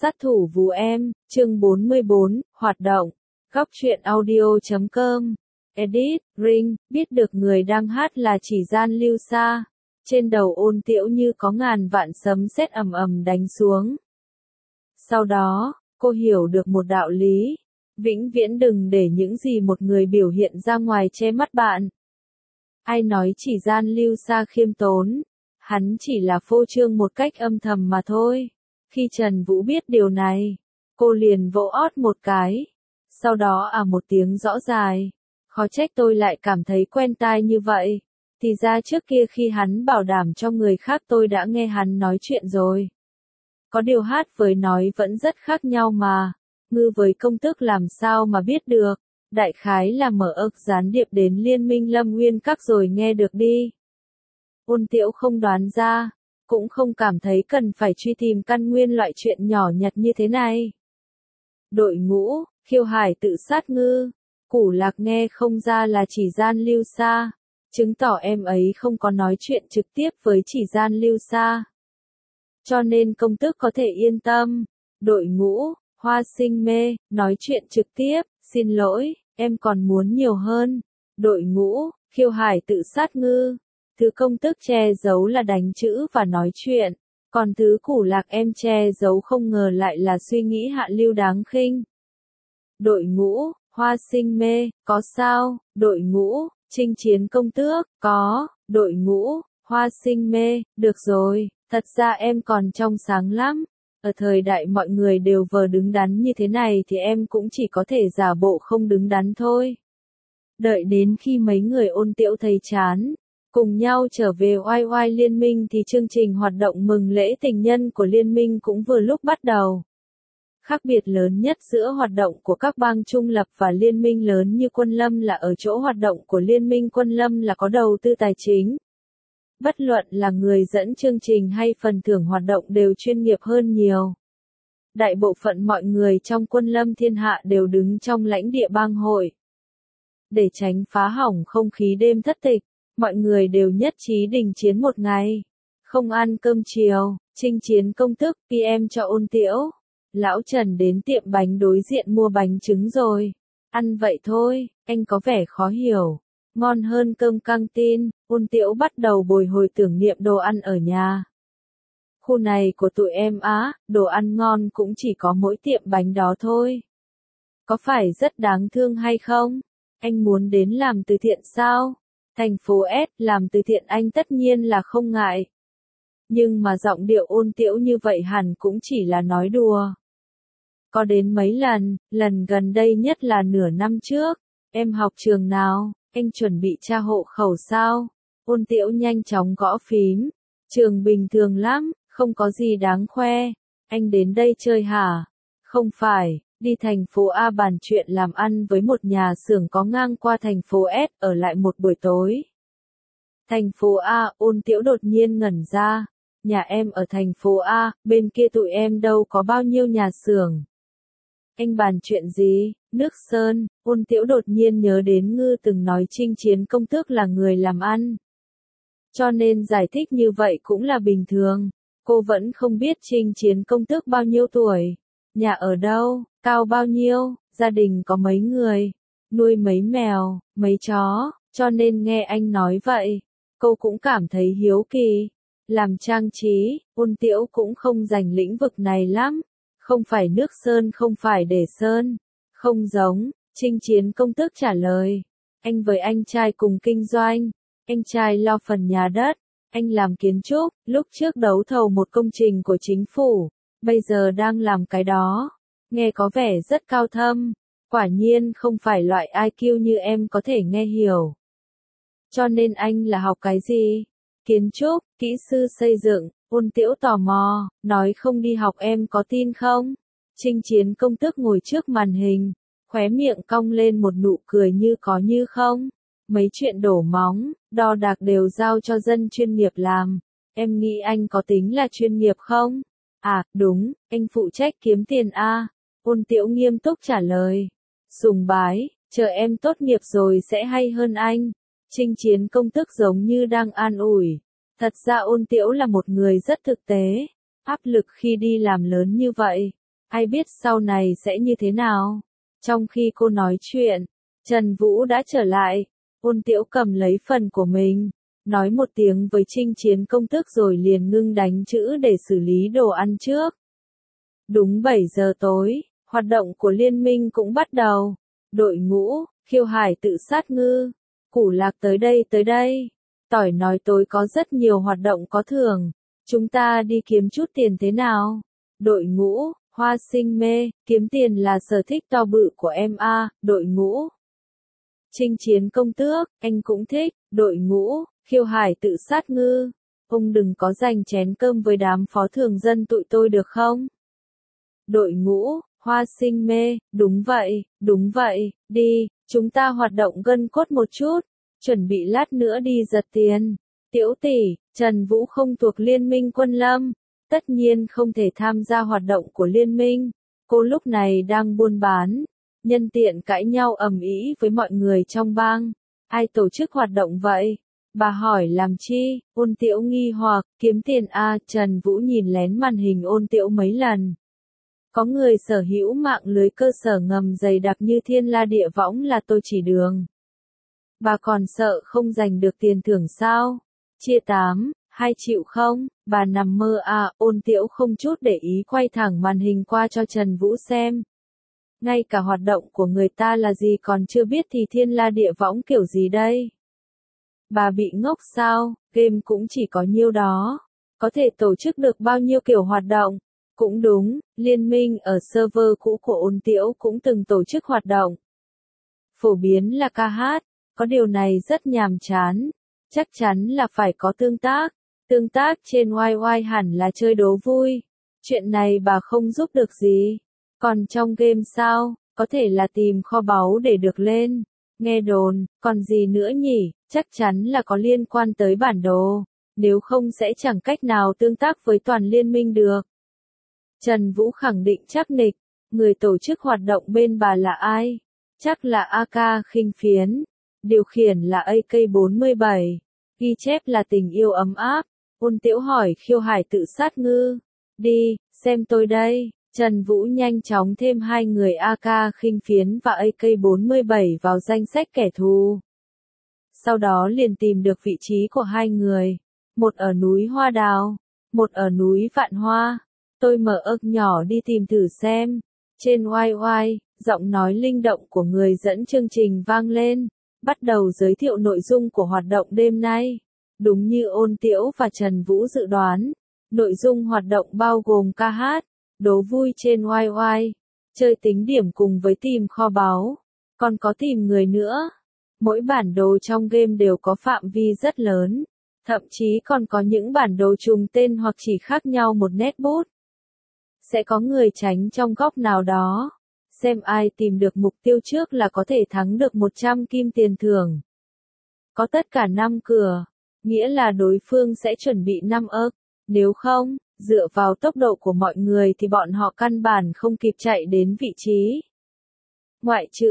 Sát thủ Vú Em, chương 44, hoạt động. Góc truyện audio.com. Edit, Ring, biết được người đang hát là Chỉ Gian Lưu Sa. Trên đầu Ôn Tiễu như có ngàn vạn sấm sét ầm ầm đánh xuống. Sau đó, cô hiểu được một đạo lý. Vĩnh viễn đừng để những gì một người biểu hiện ra ngoài che mắt bạn. Ai nói Chỉ Gian Lưu Sa khiêm tốn? Hắn chỉ là phô trương một cách âm thầm mà thôi. Khi Trần Vũ biết điều này, cô liền vỗ ót một cái. Sau đó một tiếng rõ dài. Khó trách tôi lại cảm thấy quen tai như vậy. Thì ra trước kia khi hắn bảo đảm cho người khác tôi đã nghe hắn nói chuyện rồi. Có điều hát với nói vẫn rất khác nhau mà. Ngư với công tước làm sao mà biết được. Đại khái là mở ức gián điệp đến Liên minh Lâm Nguyên Các rồi nghe được đi. Ôn Tiễu không đoán ra, cũng không cảm thấy cần phải truy tìm căn nguyên loại chuyện nhỏ nhặt như thế này. Đội ngũ, Khiêu Hải tự sát ngư, Củ Lạc nghe không ra là Chỉ Gian Lưu Sa, chứng tỏ em ấy không có nói chuyện trực tiếp với Chỉ Gian Lưu Sa. Cho nên công tước có thể yên tâm. Đội ngũ, Hoa Sinh Mê, nói chuyện trực tiếp, xin lỗi, em còn muốn nhiều hơn. Đội ngũ, Khiêu Hải tự sát ngư. Thứ công tước che giấu là đánh chữ và nói chuyện, còn thứ Củ Lạc em che giấu không ngờ lại là suy nghĩ hạ lưu đáng khinh. Đội ngũ, Hoa Sinh Mê, có sao? Đội ngũ, Chinh Chiến công tước, có. Đội ngũ, Hoa Sinh Mê, được rồi, thật ra em còn trong sáng lắm. Ở thời đại mọi người đều vờ đứng đắn như thế này thì em cũng chỉ có thể giả bộ không đứng đắn thôi. Đợi đến khi mấy người Ôn Tiễu thấy chán, cùng nhau trở về oai oai liên minh thì chương trình hoạt động mừng lễ tình nhân của liên minh cũng vừa lúc bắt đầu. Khác biệt lớn nhất giữa hoạt động của các bang trung lập và liên minh lớn như Quân Lâm là ở chỗ hoạt động của liên minh Quân Lâm là có đầu tư tài chính. Bất luận là người dẫn chương trình hay phần thưởng hoạt động đều chuyên nghiệp hơn nhiều. Đại bộ phận mọi người trong Quân Lâm thiên hạ đều đứng trong lãnh địa bang hội. Để tránh phá hỏng không khí đêm thất tịch, mọi người đều nhất trí đình chiến một ngày. Không ăn cơm chiều, Chinh Chiến công tước PM cho Ôn Tiễu. Lão Trần đến tiệm bánh đối diện mua bánh trứng rồi. Ăn vậy thôi, anh có vẻ khó hiểu. Ngon hơn cơm căng tin, Ôn Tiễu bắt đầu bồi hồi tưởng niệm đồ ăn ở nhà. Khu này của tụi em đồ ăn ngon cũng chỉ có mỗi tiệm bánh đó thôi. Có phải rất đáng thương hay không? Anh muốn đến làm từ thiện sao? Thành phố S làm từ thiện anh tất nhiên là không ngại. Nhưng mà giọng điệu Ôn Tiễu như vậy hẳn cũng chỉ là nói đùa. Có đến mấy lần gần đây nhất là nửa năm trước. Em học trường nào? Anh chuẩn bị tra hộ khẩu sao? Ôn Tiễu nhanh chóng gõ phím. Trường bình thường lắm, không có gì đáng khoe. Anh đến đây chơi hả? Không phải, đi thành phố A bàn chuyện làm ăn với một nhà xưởng có ngang qua thành phố S ở lại một buổi tối. Thành phố A, Ôn Tiễu đột nhiên ngẩn ra. Nhà em ở thành phố A, bên kia tụi em đâu có bao nhiêu nhà xưởng. Anh bàn chuyện gì? Nước Sơn, Ôn Tiễu đột nhiên nhớ đến Ngư từng nói Chinh Chiến công tước là người làm ăn. Cho nên giải thích như vậy cũng là bình thường. Cô vẫn không biết Chinh Chiến công tước bao nhiêu tuổi. Nhà ở đâu, cao bao nhiêu, gia đình có mấy người, nuôi mấy mèo, mấy chó, cho nên nghe anh nói vậy. Cô cũng cảm thấy hiếu kỳ. Làm trang trí, Ôn Tiễu cũng không rành lĩnh vực này lắm. Không phải nước sơn không phải để sơn. Không giống, Chinh Chiến công tước trả lời. Anh với anh trai cùng kinh doanh. Anh trai lo phần nhà đất. Anh làm kiến trúc, lúc trước đấu thầu một công trình của chính phủ. Bây giờ đang làm cái đó. Nghe có vẻ rất cao thâm. Quả nhiên không phải loại IQ như em có thể nghe hiểu. Cho nên anh là học cái gì? Kiến trúc, kỹ sư xây dựng. Ôn Tiễu tò mò, nói không đi học em có tin không? Chinh Chiến công tước ngồi trước màn hình, khóe miệng cong lên một nụ cười như có như không. Mấy chuyện đổ móng, đo đạc đều giao cho dân chuyên nghiệp làm. Em nghĩ anh có tính là chuyên nghiệp không? Đúng, anh phụ trách kiếm tiền Ôn Tiễu nghiêm túc trả lời. Sùng bái, chờ em tốt nghiệp rồi sẽ hay hơn anh. Chinh Chiến công tước giống như đang an ủi. Thật ra Ôn Tiễu là một người rất thực tế. Áp lực khi đi làm lớn như vậy. ai biết sau này sẽ như thế nào. Trong khi cô nói chuyện, Trần Vũ đã trở lại, Ôn Tiễu cầm lấy phần của mình, nói một tiếng với Chinh Chiến công tước rồi liền ngưng đánh chữ để xử lý đồ ăn trước. Đúng 7 giờ tối, hoạt động của liên minh cũng bắt đầu. Đội ngũ, Khiêu Hải tự sát ngư, Củ Lạc tới đây. Tỏi nói tối có rất nhiều hoạt động có thưởng. Chúng ta đi kiếm chút tiền thế nào? Đội ngũ, Hoa Sinh mê, kiếm tiền là sở thích to bự của em a. Đội ngũ, Chinh Chiến công tước, anh cũng thích. Đội ngũ, Khiêu Hải tự sát ngư, ông đừng có giành chén cơm với đám phó thường dân tụi tôi được không? Đội ngũ, Hoa Sinh mê, đúng vậy, đi, chúng ta hoạt động gân cốt một chút, chuẩn bị lát nữa đi giật tiền. Tiễu tỷ, Trần Vũ không thuộc Liên minh Quân Lâm, tất nhiên không thể tham gia hoạt động của liên minh. Cô lúc này đang buôn bán, nhân tiện cãi nhau ầm ĩ với mọi người trong bang. Ai tổ chức hoạt động vậy? Bà hỏi làm chi? Ôn Tiễu nghi hoặc, kiếm tiền a. Trần Vũ nhìn lén màn hình Ôn Tiễu mấy lần. Có người sở hữu mạng lưới cơ sở ngầm dày đặc như thiên la địa võng là tôi chỉ đường. Bà còn sợ không giành được tiền thưởng sao? Chia 2 triệu không? Bà nằm mơ à? Ôn Tiễu không chút để ý quay thẳng màn hình qua cho Trần Vũ xem. Ngay cả hoạt động của người ta là gì còn chưa biết thì thiên la địa võng kiểu gì đây? Bà bị ngốc sao? Game cũng chỉ có nhiêu đó. Có thể tổ chức được bao nhiêu kiểu hoạt động? Cũng đúng, liên minh ở server cũ của Ôn Tiễu cũng từng tổ chức hoạt động. Phổ biến là ca hát, có điều này rất nhàm chán. Chắc chắn là phải có tương tác. Tương tác trên YY hẳn là chơi đố vui. Chuyện này bà không giúp được gì. Còn trong game sao, có thể là tìm kho báu để được lên. Nghe đồn, còn gì nữa nhỉ, chắc chắn là có liên quan tới bản đồ. Nếu không sẽ chẳng cách nào tương tác với toàn liên minh được. Trần Vũ khẳng định chắc nịch, người tổ chức hoạt động bên bà là ai? Chắc là AK Khinh Phiến, điều khiển là AK-47, ghi chép là tình yêu ấm áp. Ôn Tiễu hỏi Khiêu Hải tự sát ngư. Đi, xem tôi đây. Trần Vũ nhanh chóng thêm 2 người AK Khinh Phiến và AK-47 vào danh sách kẻ thù. Sau đó liền tìm được vị trí của 2 người, một ở núi Hoa Đào, một ở núi Vạn Hoa. Tôi mở ức nhỏ đi tìm thử xem. Trên YY, giọng nói linh động của người dẫn chương trình vang lên, bắt đầu giới thiệu nội dung của hoạt động đêm nay. Đúng như Ôn Tiễu và Trần Vũ dự đoán, nội dung hoạt động bao gồm ca hát, đố vui trên YY, chơi tính điểm cùng với tìm kho báu, còn có tìm người nữa. Mỗi bản đồ trong game đều có phạm vi rất lớn, thậm chí còn có những bản đồ trùng tên hoặc chỉ khác nhau một nét bút. Sẽ có người tránh trong góc nào đó. Xem ai tìm được mục tiêu trước là có thể thắng được 100 kim tiền thưởng. Có tất cả 5 cửa, nghĩa là đối phương sẽ chuẩn bị 5 ức. Nếu không, dựa vào tốc độ của mọi người thì bọn họ căn bản không kịp chạy đến vị trí. Ngoại trừ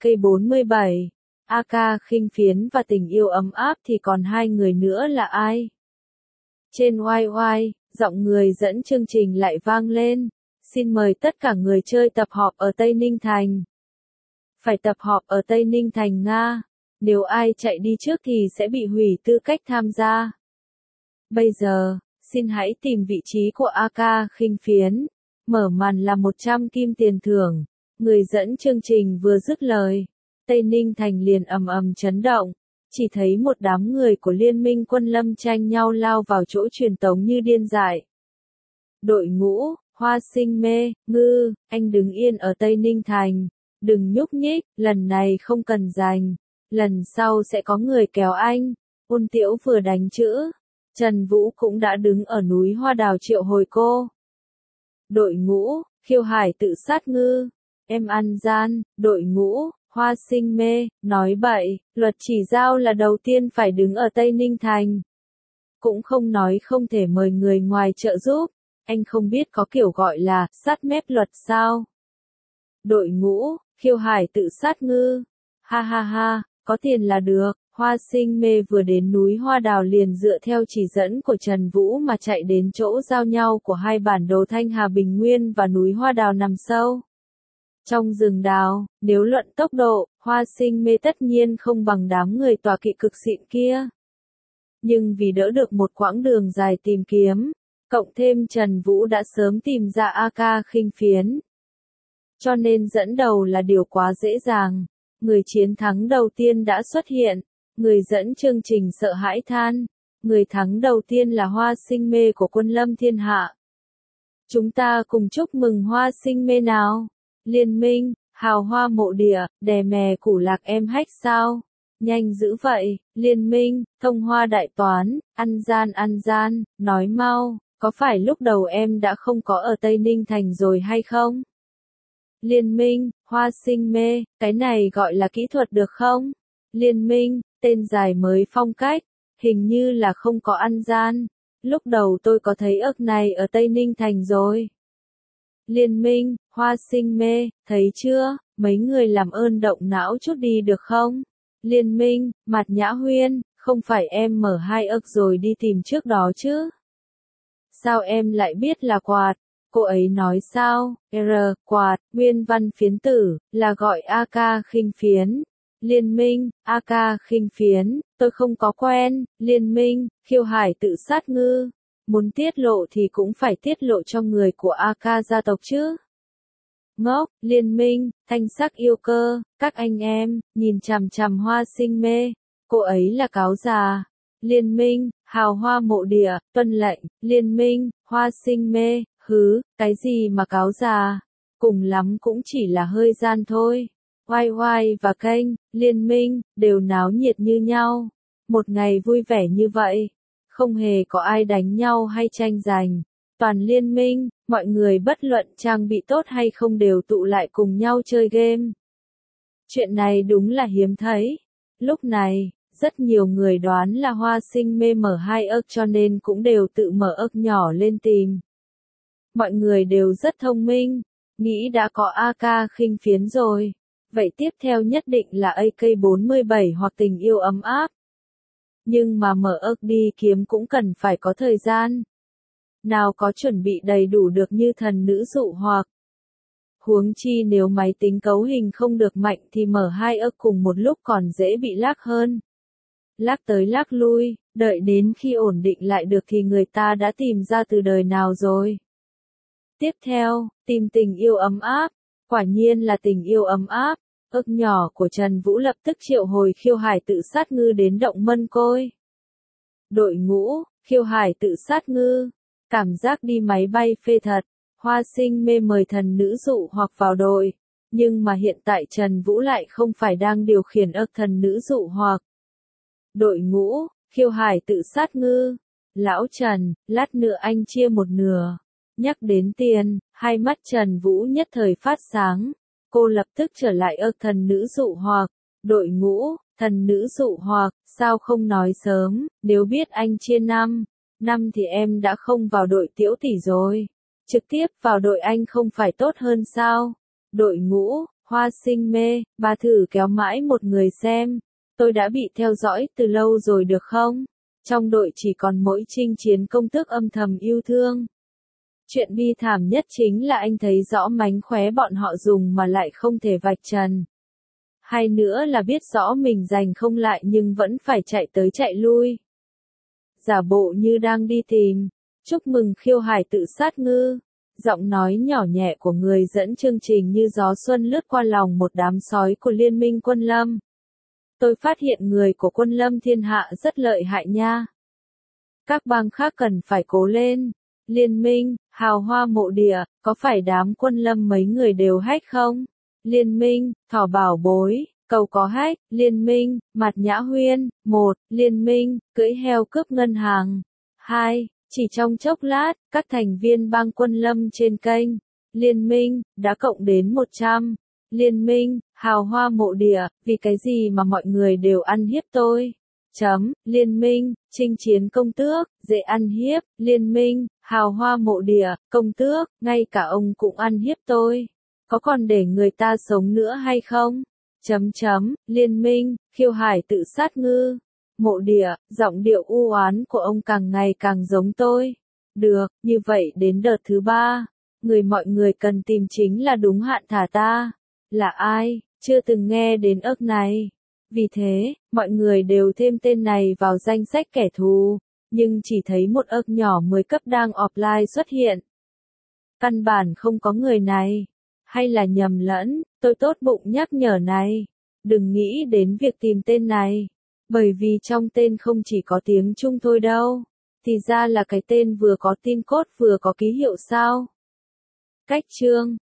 AK-47, AK Khinh Phiến và tình yêu ấm áp thì còn 2 người nữa là ai? Trên YY, giọng người dẫn chương trình lại vang lên. Xin mời tất cả người chơi tập họp ở Tây Ninh Thành. Phải tập họp ở Tây Ninh Thành Nga. Nếu ai chạy đi trước thì sẽ bị hủy tư cách tham gia. Bây giờ, xin hãy tìm vị trí của AK Khinh Phiến. Mở màn là 100 kim tiền thưởng. Người dẫn chương trình vừa dứt lời, Tây Ninh Thành liền ầm ầm chấn động. Chỉ thấy một đám người của Liên minh Quân Lâm tranh nhau lao vào chỗ truyền tống như điên dại. Đội ngũ, Hoa Sinh mê, ngư, anh đứng yên ở Tây Ninh Thành. Đừng nhúc nhích, lần này không cần giành. Lần sau sẽ có người kéo anh. Ôn Tiễu vừa đánh chữ. Trần Vũ cũng đã đứng ở núi Hoa Đào triệu hồi cô. Đội ngũ, Khiêu Hải tự sát ngư. Em ăn gian, đội ngũ, Hoa Sinh mê, nói bậy, luật chỉ giao là đầu tiên phải đứng ở Tây Ninh Thành. Cũng không nói không thể mời người ngoài trợ giúp, anh không biết có kiểu gọi là sát mép luật sao. Đội ngũ, Khiêu Hải tự sát ngư. Ha ha ha, Có tiền là được. Hoa Sinh Mê vừa đến núi Hoa Đào liền dựa theo chỉ dẫn của Trần Vũ mà chạy đến chỗ giao nhau của hai bản đồ Thanh Hà Bình Nguyên và núi Hoa Đào nằm sâu trong rừng đào. Nếu luận tốc độ, Hoa Sinh Mê tất nhiên không bằng đám người tọa kỵ cực xịn kia. Nhưng vì đỡ được một quãng đường dài tìm kiếm, cộng thêm Trần Vũ đã sớm tìm ra AK khinh phiến, cho nên dẫn đầu là điều quá dễ dàng. Người chiến thắng đầu tiên đã xuất hiện. Người dẫn chương trình sợ hãi than. Người thắng đầu tiên là Hoa Sinh Mê của Quân Lâm Thiên Hạ. Chúng ta cùng chúc mừng Hoa Sinh Mê nào. Liên minh, hào hoa mộ địa, đè mè củ lạc em hách sao? Nhanh dữ vậy. Liên minh, thông hoa đại toán, ăn gian, nói mau, có phải lúc đầu em đã không có ở Tây Ninh Thành rồi hay không? Liên minh, Hoa Sinh Mê, cái này gọi là kỹ thuật được không? Liên minh, tên dài mới phong cách, hình như là không có ăn gian. Lúc đầu tôi có thấy ức này ở Tây Ninh Thành rồi. Liên minh, Hoa Sinh Mê, thấy chưa, mấy người làm ơn động não chút đi được không? Liên minh, Mạt Nhã Huyên, không phải em mở 2 ức rồi đi tìm trước đó chứ? Sao em lại biết là quạt? Cô ấy nói sao? Quạt, nguyên văn phiến tử, là gọi AK khinh phiến. Liên minh, AK khinh phiến, tôi không có quen. Liên minh, Khiêu Hải tự sát ngư. Muốn tiết lộ thì cũng phải tiết lộ cho người của AK gia tộc chứ. Ngốc, Liên minh, thanh sắc yêu cơ, các anh em, nhìn chằm chằm Hoa Sinh Mê. Cô ấy là cáo già. Liên minh, hào hoa mộ địa, tuân lệnh. Liên minh, Hoa Sinh Mê, hứ, cái gì mà cáo già, cùng lắm cũng chỉ là hơi gian thôi. YY và kênh, Liên minh, đều náo nhiệt như nhau. Một ngày vui vẻ như vậy, không hề có ai đánh nhau hay tranh giành. Toàn liên minh, mọi người bất luận trang bị tốt hay không đều tụ lại cùng nhau chơi game. Chuyện này đúng là hiếm thấy. Lúc này, rất nhiều người đoán là Hoa Sinh Mê mở 2 ức cho nên cũng đều tự mở ức nhỏ lên tìm. Mọi người đều rất thông minh, nghĩ đã có AK khinh phiến rồi. Vậy tiếp theo nhất định là AK-47 hoặc tình yêu ấm áp. Nhưng mà mở ức đi kiếm cũng cần phải có thời gian. Nào có chuẩn bị đầy đủ được như thần nữ dụ hoặc. Huống chi nếu máy tính cấu hình không được mạnh thì mở 2 ức cùng một lúc còn dễ bị lag hơn. Lag tới lag lui, đợi đến khi ổn định lại được thì người ta đã tìm ra từ đời nào rồi. Tiếp theo, tìm tình yêu ấm áp. Quả nhiên là tình yêu ấm áp. Ức nhỏ của Trần Vũ lập tức triệu hồi Khiêu Hải tự sát ngư đến động Mân Côi. Đội ngũ, Khiêu Hải tự sát ngư. Cảm giác đi máy bay phê thật. Hoa Sinh Mê mời thần nữ dụ hoặc vào đội. Nhưng mà hiện tại Trần Vũ lại không phải đang điều khiển ức thần nữ dụ hoặc. Đội ngũ, Khiêu Hải tự sát ngư. Lão Trần, lát nữa anh chia một nửa. Nhắc đến tiền, hai mắt Trần Vũ nhất thời phát sáng. Cô lập tức trở lại ức thần nữ dụ hoặc. Đội ngũ, thần nữ dụ hoặc, sao không nói sớm, nếu biết anh chia 5 thì em đã không vào đội Tiểu tỷ rồi. Trực tiếp vào đội anh không phải tốt hơn sao? Đội ngũ, Hoa Sinh Mê, bà thử kéo mãi một người xem. Tôi đã bị theo dõi từ lâu rồi được không? Trong đội chỉ còn mỗi Chinh Chiến công tước âm thầm yêu thương. Chuyện bi thảm nhất chính là anh thấy rõ mánh khóe bọn họ dùng mà lại không thể vạch trần. Hay nữa là biết rõ mình giành không lại nhưng vẫn phải chạy tới chạy lui. Giả bộ như đang đi tìm. Chúc mừng Khiêu Hải tự sát ngư. Giọng nói nhỏ nhẹ của người dẫn chương trình như gió xuân lướt qua lòng một đám sói của Liên minh Quân Lâm. Tôi phát hiện người của Quân Lâm Thiên Hạ rất lợi hại nha. Các bang khác cần phải cố lên. Liên minh, hào hoa mộ địa, có phải đám Quân Lâm mấy người đều hack không? Liên minh, Thỏ Bảo Bối, cầu có hack. Liên minh, Mạt Nhã Huyên. 1. Liên minh, cưỡi heo cướp ngân hàng. 2. Chỉ trong chốc lát, các thành viên bang Quân Lâm trên kênh Liên minh đã cộng đến 100. Liên minh, hào hoa mộ địa, vì cái gì mà mọi người đều ăn hiếp tôi? Liên minh, Chinh Chiến công tước, dễ ăn hiếp. Liên minh, hào hoa mộ địa, công tước, ngay cả ông cũng ăn hiếp tôi. Có còn để người ta sống nữa hay không? Liên minh, khiêu hải tự sát ngư. Mộ Địa, giọng điệu u oán của ông càng ngày càng giống tôi. Được, như vậy đến đợt thứ 3, mọi người cần tìm chính là đúng hạn thả ta. Là ai? Chưa từng nghe đến ức này. Vì thế, mọi người đều thêm tên này vào danh sách kẻ thù, nhưng chỉ thấy một ức nhỏ 10 cấp đang offline xuất hiện. Căn bản không có người này. Hay là nhầm lẫn, tôi tốt bụng nhắc nhở này. Đừng nghĩ đến việc tìm tên này. Bởi vì trong tên không chỉ có tiếng Trung thôi đâu. Thì ra là cái tên vừa có tin cốt vừa có ký hiệu sao. Cách chương